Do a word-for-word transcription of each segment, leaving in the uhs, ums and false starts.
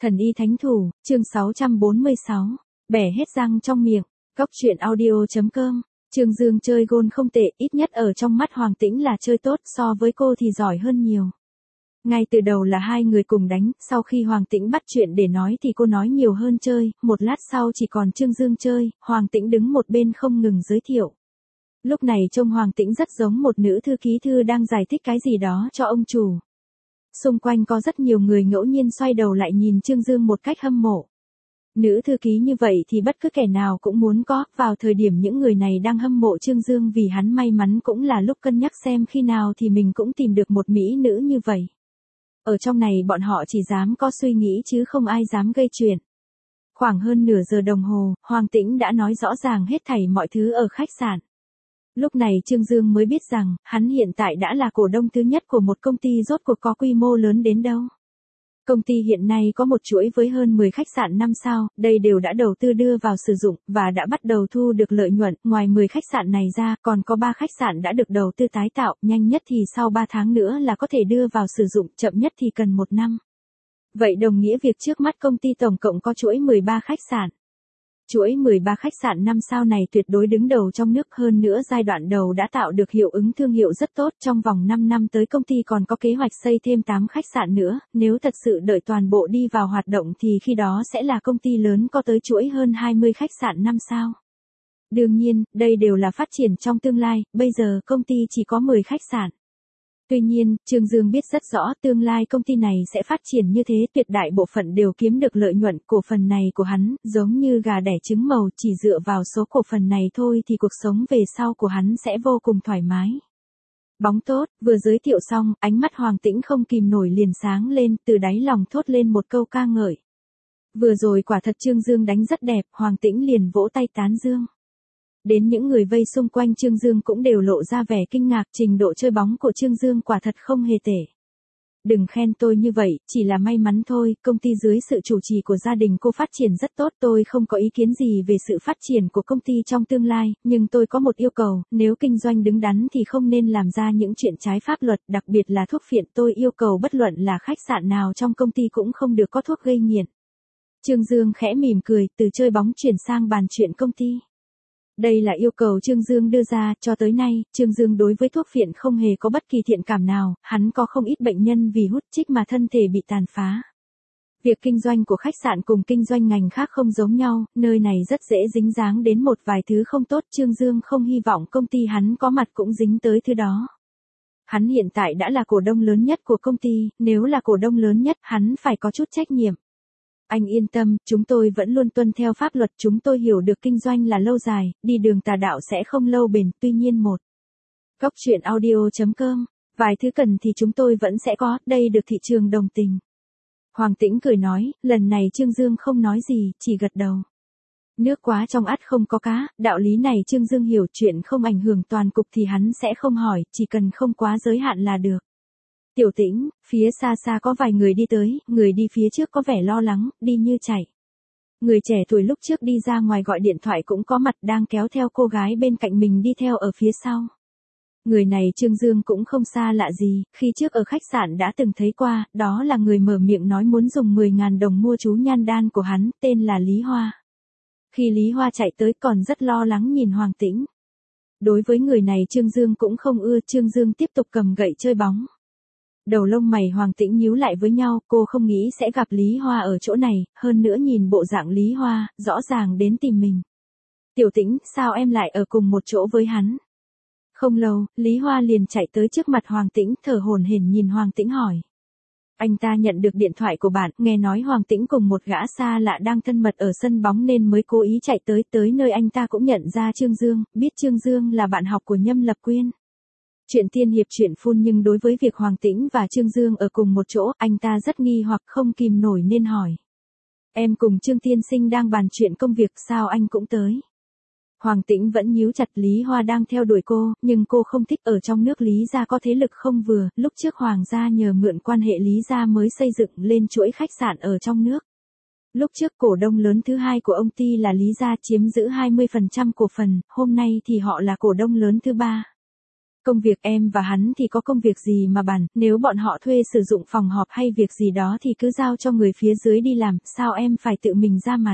Thần y thánh thủ, chương sáu trăm bốn mươi sáu, bẻ hết răng trong miệng, Cóc truyện audio.com, Trương Dương chơi gôn không tệ, ít nhất ở trong mắt Hoàng Tĩnh là chơi tốt, so với cô thì giỏi hơn nhiều. Ngay từ đầu là hai người cùng đánh, sau khi Hoàng Tĩnh bắt chuyện để nói thì cô nói nhiều hơn chơi, một lát sau chỉ còn Trương Dương chơi, Hoàng Tĩnh đứng một bên không ngừng giới thiệu. Lúc này trông Hoàng Tĩnh rất giống một nữ thư ký thư đang giải thích cái gì đó cho ông chủ. Xung quanh có rất nhiều người ngẫu nhiên xoay đầu lại nhìn Trương Dương một cách hâm mộ. Nữ thư ký như vậy thì bất cứ kẻ nào cũng muốn có, vào thời điểm những người này đang hâm mộ Trương Dương vì hắn may mắn cũng là lúc cân nhắc xem khi nào thì mình cũng tìm được một mỹ nữ như vậy. Ở trong này bọn họ chỉ dám có suy nghĩ chứ không ai dám gây chuyện. Khoảng hơn nửa giờ đồng hồ, Hoàng Tĩnh đã nói rõ ràng hết thảy mọi thứ ở khách sạn. Lúc này Trương Dương mới biết rằng, hắn hiện tại đã là cổ đông thứ nhất của một công ty rốt cuộc có quy mô lớn đến đâu. Công ty hiện nay có một chuỗi với hơn mười khách sạn năm sao, đây đều đã đầu tư đưa vào sử dụng, và đã bắt đầu thu được lợi nhuận, ngoài mười khách sạn này ra, còn có ba khách sạn đã được đầu tư tái tạo, nhanh nhất thì sau ba tháng nữa là có thể đưa vào sử dụng, chậm nhất thì cần một năm. Vậy đồng nghĩa việc trước mắt công ty tổng cộng có chuỗi mười ba khách sạn. Chuỗi mười ba khách sạn năm sao này tuyệt đối đứng đầu trong nước, hơn nữa giai đoạn đầu đã tạo được hiệu ứng thương hiệu rất tốt, trong vòng năm năm tới công ty còn có kế hoạch xây thêm tám khách sạn nữa, nếu thật sự đợi toàn bộ đi vào hoạt động thì khi đó sẽ là công ty lớn có tới chuỗi hơn hai mươi khách sạn năm sao. Đương nhiên, đây đều là phát triển trong tương lai, bây giờ công ty chỉ có mười khách sạn. Tuy nhiên, Trương Dương biết rất rõ tương lai công ty này sẽ phát triển như thế, tuyệt đại bộ phận đều kiếm được lợi nhuận, cổ phần này của hắn, giống như gà đẻ trứng màu, chỉ dựa vào số cổ phần này thôi thì cuộc sống về sau của hắn sẽ vô cùng thoải mái. Bóng tốt, vừa giới thiệu xong, ánh mắt Hoàng Tĩnh không kìm nổi liền sáng lên, từ đáy lòng thốt lên một câu ca ngợi. Vừa rồi quả thật Trương Dương đánh rất đẹp, Hoàng Tĩnh liền vỗ tay tán dương. Đến những người vây xung quanh Trương Dương cũng đều lộ ra vẻ kinh ngạc, trình độ chơi bóng của Trương Dương quả thật không hề tệ. Đừng khen tôi như vậy, chỉ là may mắn thôi, công ty dưới sự chủ trì của gia đình cô phát triển rất tốt, tôi không có ý kiến gì về sự phát triển của công ty trong tương lai, nhưng tôi có một yêu cầu, nếu kinh doanh đứng đắn thì không nên làm ra những chuyện trái pháp luật, đặc biệt là thuốc phiện, tôi yêu cầu bất luận là khách sạn nào trong công ty cũng không được có thuốc gây nghiện. Trương Dương khẽ mỉm cười, từ chơi bóng chuyển sang bàn chuyện công ty. Đây là yêu cầu Trương Dương đưa ra, cho tới nay, Trương Dương đối với thuốc phiện không hề có bất kỳ thiện cảm nào, hắn có không ít bệnh nhân vì hút chích mà thân thể bị tàn phá. Việc kinh doanh của khách sạn cùng kinh doanh ngành khác không giống nhau, nơi này rất dễ dính dáng đến một vài thứ không tốt, Trương Dương không hy vọng công ty hắn có mặt cũng dính tới thứ đó. Hắn hiện tại đã là cổ đông lớn nhất của công ty, nếu là cổ đông lớn nhất, hắn phải có chút trách nhiệm. Anh yên tâm, chúng tôi vẫn luôn tuân theo pháp luật, chúng tôi hiểu được kinh doanh là lâu dài, đi đường tà đạo sẽ không lâu bền, tuy nhiên một. Cóc truyện audio.com, vài thứ cần thì chúng tôi vẫn sẽ có, đây được thị trường đồng tình. Hoàng Tĩnh cười nói, lần này Trương Dương không nói gì, chỉ gật đầu. Nước quá trong ắt không có cá, đạo lý này Trương Dương hiểu, chuyện không ảnh hưởng toàn cục thì hắn sẽ không hỏi, chỉ cần không quá giới hạn là được. Tiểu Tĩnh, phía xa xa có vài người đi tới, người đi phía trước có vẻ lo lắng, đi như chạy. Người trẻ tuổi lúc trước đi ra ngoài gọi điện thoại cũng có mặt, đang kéo theo cô gái bên cạnh mình đi theo ở phía sau. Người này Trương Dương cũng không xa lạ gì, khi trước ở khách sạn đã từng thấy qua, đó là người mở miệng nói muốn dùng mười nghìn đồng mua chú nhan đan của hắn, tên là Lý Hoa. Khi Lý Hoa chạy tới còn rất lo lắng nhìn Hoàng Tĩnh. Đối với người này Trương Dương cũng không ưa, Trương Dương tiếp tục cầm gậy chơi bóng. Đầu lông mày Hoàng Tĩnh nhíu lại với nhau, cô không nghĩ sẽ gặp Lý Hoa ở chỗ này, hơn nữa nhìn bộ dạng Lý Hoa, rõ ràng đến tìm mình. Tiểu Tĩnh, sao em lại ở cùng một chỗ với hắn? Không lâu, Lý Hoa liền chạy tới trước mặt Hoàng Tĩnh, thở hổn hển nhìn Hoàng Tĩnh hỏi. Anh ta nhận được điện thoại của bạn, nghe nói Hoàng Tĩnh cùng một gã xa lạ đang thân mật ở sân bóng nên mới cố ý chạy tới, tới nơi anh ta cũng nhận ra Trương Dương, biết Trương Dương là bạn học của Nhâm Lập Quyên. Chuyện tiên hiệp chuyện phun, nhưng đối với việc Hoàng Tĩnh và Trương Dương ở cùng một chỗ, anh ta rất nghi hoặc không kìm nổi nên hỏi. Em cùng Trương tiên sinh đang bàn chuyện công việc, sao anh cũng tới? Hoàng Tĩnh vẫn nhíu chặt, Lý Hoa đang theo đuổi cô, nhưng cô không thích, ở trong nước Lý gia có thế lực không vừa, lúc trước Hoàng gia nhờ mượn quan hệ Lý gia mới xây dựng lên chuỗi khách sạn ở trong nước. Lúc trước cổ đông lớn thứ hai của ông ty là Lý gia chiếm giữ hai mươi phần trăm cổ phần, hôm nay thì họ là cổ đông lớn thứ ba. Công việc em và hắn thì có công việc gì mà bàn, nếu bọn họ thuê sử dụng phòng họp hay việc gì đó thì cứ giao cho người phía dưới đi làm, sao em phải tự mình ra mặt.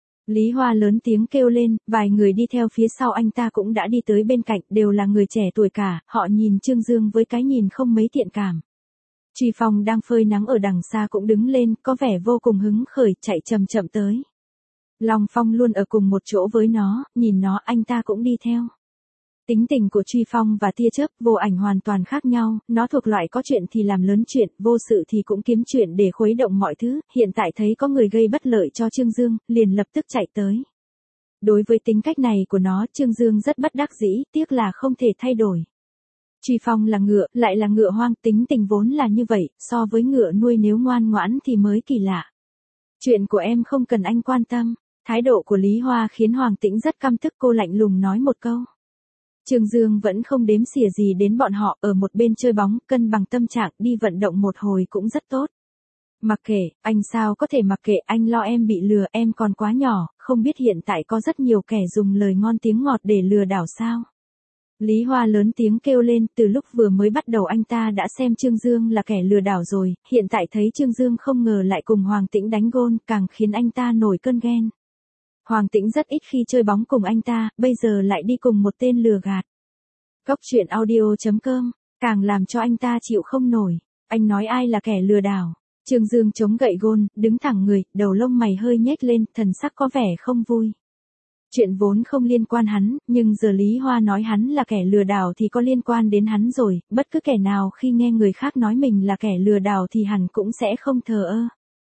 Lý Hoa lớn tiếng kêu lên, vài người đi theo phía sau anh ta cũng đã đi tới bên cạnh, đều là người trẻ tuổi cả, họ nhìn Trương Dương với cái nhìn không mấy thiện cảm. Truy Phong đang phơi nắng ở đằng xa cũng đứng lên, có vẻ vô cùng hứng khởi, chạy chậm chậm tới. Long Phong luôn ở cùng một chỗ với nó, nhìn nó anh ta cũng đi theo. Tính tình của Truy Phong và Tia Chớp Vô Ảnh hoàn toàn khác nhau, nó thuộc loại có chuyện thì làm lớn chuyện, vô sự thì cũng kiếm chuyện để khuấy động mọi thứ, hiện tại thấy có người gây bất lợi cho Trương Dương, liền lập tức chạy tới. Đối với tính cách này của nó, Trương Dương rất bất đắc dĩ, tiếc là không thể thay đổi. Truy Phong là ngựa, lại là ngựa hoang, tính tình vốn là như vậy, so với ngựa nuôi nếu ngoan ngoãn thì mới kỳ lạ. Chuyện của em không cần anh quan tâm. Thái độ của Lý Hoa khiến Hoàng Tĩnh rất căm tức, cô lạnh lùng nói một câu. Trương Dương vẫn không đếm xỉa gì đến bọn họ, ở một bên chơi bóng, cân bằng tâm trạng, đi vận động một hồi cũng rất tốt. Mặc kệ, anh sao có thể mặc kệ, anh lo em bị lừa, em còn quá nhỏ, không biết hiện tại có rất nhiều kẻ dùng lời ngon tiếng ngọt để lừa đảo sao. Lý Hoa lớn tiếng kêu lên, từ lúc vừa mới bắt đầu anh ta đã xem Trương Dương là kẻ lừa đảo rồi, hiện tại thấy Trương Dương không ngờ lại cùng Hoàng Tĩnh đánh gôn, càng khiến anh ta nổi cơn ghen. Hoàng Tĩnh rất ít khi chơi bóng cùng anh ta, bây giờ lại đi cùng một tên lừa gạt. Cốc truyện audio chấm com, càng làm cho anh ta chịu không nổi. Anh nói ai là kẻ lừa đảo? Trương Dương chống gậy gôn, đứng thẳng người, đầu lông mày hơi nhếch lên, thần sắc có vẻ không vui. Chuyện vốn không liên quan hắn, nhưng giờ Lý Hoa nói hắn là kẻ lừa đảo thì có liên quan đến hắn rồi, bất cứ kẻ nào khi nghe người khác nói mình là kẻ lừa đảo thì hẳn cũng sẽ không thờ ơ.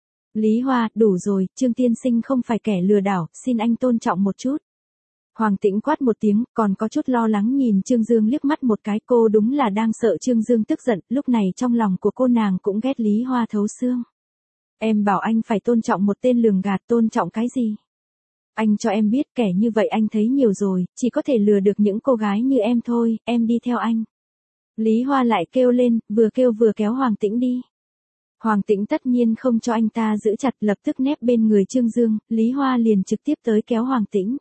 Lý Hoa, đủ rồi, Trương tiên sinh không phải kẻ lừa đảo, xin anh tôn trọng một chút. Hoàng Tĩnh quát một tiếng, còn có chút lo lắng nhìn Trương Dương liếc mắt một cái, cô đúng là đang sợ Trương Dương tức giận, lúc này trong lòng của cô nàng cũng ghét Lý Hoa thấu xương. Em bảo anh phải tôn trọng một tên lường gạt, tôn trọng cái gì? Anh cho em biết kẻ như vậy anh thấy nhiều rồi, chỉ có thể lừa được những cô gái như em thôi, em đi theo anh. Lý Hoa lại kêu lên, vừa kêu vừa kéo Hoàng Tĩnh đi. Hoàng Tĩnh tất nhiên không cho anh ta giữ chặt, lập tức nép bên người Trương Dương, Lý Hoa liền trực tiếp tới kéo Hoàng Tĩnh.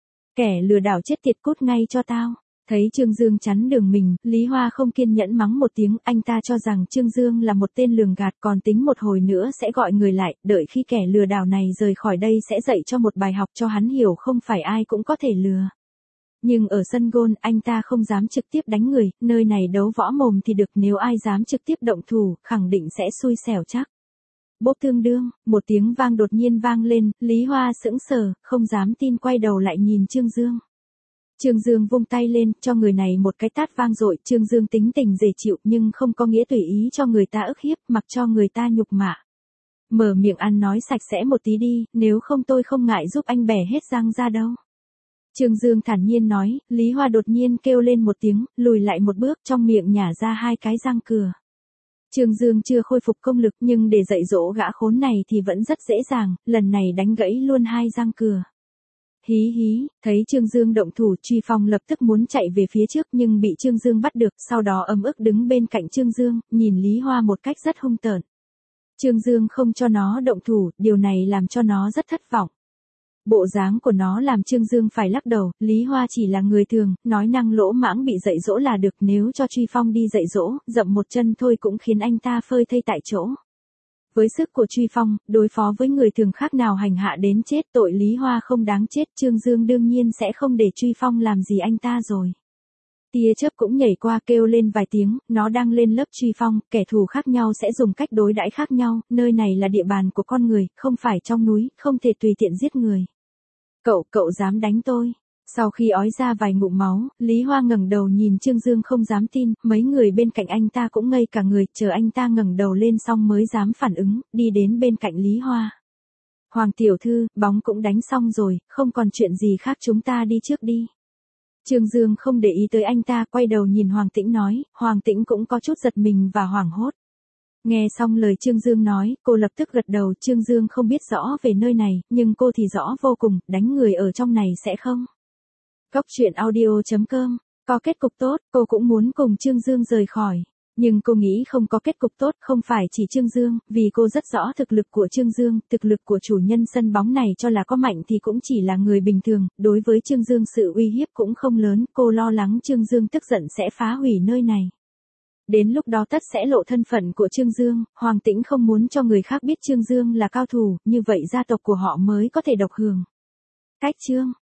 Kẻ lừa đảo chết tiệt, cút ngay cho tao. Thấy Trương Dương chắn đường mình, Lý Hoa không kiên nhẫn mắng một tiếng, anh ta cho rằng Trương Dương là một tên lường gạt, còn tính một hồi nữa sẽ gọi người lại, đợi khi kẻ lừa đảo này rời khỏi đây sẽ dạy cho một bài học cho hắn hiểu không phải ai cũng có thể lừa. Nhưng ở sân gôn, anh ta không dám trực tiếp đánh người, nơi này đấu võ mồm thì được, nếu ai dám trực tiếp động thủ, khẳng định sẽ xui xẻo chắc. Bốp tương đương, một tiếng vang đột nhiên vang lên, Lý Hoa sững sờ, không dám tin quay đầu lại nhìn Trương Dương. Trương Dương vung tay lên, cho người này một cái tát vang dội, Trương Dương tính tình dễ chịu nhưng không có nghĩa tùy ý cho người ta ức hiếp, mặc cho người ta nhục mạ. Mở miệng ăn nói sạch sẽ một tí đi, nếu không tôi không ngại giúp anh bẻ hết răng ra đâu. Trương Dương thản nhiên nói, Lý Hoa đột nhiên kêu lên một tiếng, lùi lại một bước, trong miệng nhả ra hai cái răng cừa. Trương Dương chưa khôi phục công lực nhưng để dạy dỗ gã khốn này thì vẫn rất dễ dàng, lần này đánh gãy luôn hai răng cừa. Hí hí, thấy Trương Dương động thủ, Truy Phong lập tức muốn chạy về phía trước nhưng bị Trương Dương bắt được, sau đó ấm ức đứng bên cạnh Trương Dương, nhìn Lý Hoa một cách rất hung tợn. Trương Dương không cho nó động thủ, điều này làm cho nó rất thất vọng. Bộ dáng của nó làm Trương Dương phải lắc đầu, Lý Hoa chỉ là người thường, nói năng lỗ mãng bị dạy dỗ là được, nếu cho Truy Phong đi dạy dỗ, dậm một chân thôi cũng khiến anh ta phơi thây tại chỗ. Với sức của Truy Phong, đối phó với người thường khác nào hành hạ đến chết, tội Lý Hoa không đáng chết, Trương Dương đương nhiên sẽ không để Truy Phong làm gì anh ta rồi. Tia Chớp cũng nhảy qua kêu lên vài tiếng, nó đang lên lớp Truy Phong, kẻ thù khác nhau sẽ dùng cách đối đãi khác nhau, nơi này là địa bàn của con người, không phải trong núi, không thể tùy tiện giết người. Cậu, cậu dám đánh tôi? Sau khi ói ra vài ngụm máu, Lý Hoa ngẩng đầu nhìn Trương Dương không dám tin, mấy người bên cạnh anh ta cũng ngây cả người, chờ anh ta ngẩng đầu lên xong mới dám phản ứng, đi đến bên cạnh Lý Hoa. Hoàng tiểu thư, bóng cũng đánh xong rồi, không còn chuyện gì khác, chúng ta đi trước đi. Trương Dương không để ý tới anh ta, quay đầu nhìn Hoàng Tĩnh nói, Hoàng Tĩnh cũng có chút giật mình và hoảng hốt. Nghe xong lời Trương Dương nói, cô lập tức gật đầu, Trương Dương không biết rõ về nơi này, nhưng cô thì rõ vô cùng, đánh người ở trong này sẽ không. Cốc truyện audio chấm com, có kết cục tốt, cô cũng muốn cùng Trương Dương rời khỏi. Nhưng cô nghĩ không có kết cục tốt, không phải chỉ Trương Dương, vì cô rất rõ thực lực của Trương Dương, thực lực của chủ nhân sân bóng này cho là có mạnh thì cũng chỉ là người bình thường, đối với Trương Dương sự uy hiếp cũng không lớn, cô lo lắng Trương Dương tức giận sẽ phá hủy nơi này. Đến lúc đó tất sẽ lộ thân phận của Trương Dương, Hoàng Tĩnh không muốn cho người khác biết Trương Dương là cao thủ, như vậy gia tộc của họ mới có thể độc hưởng. Cách chương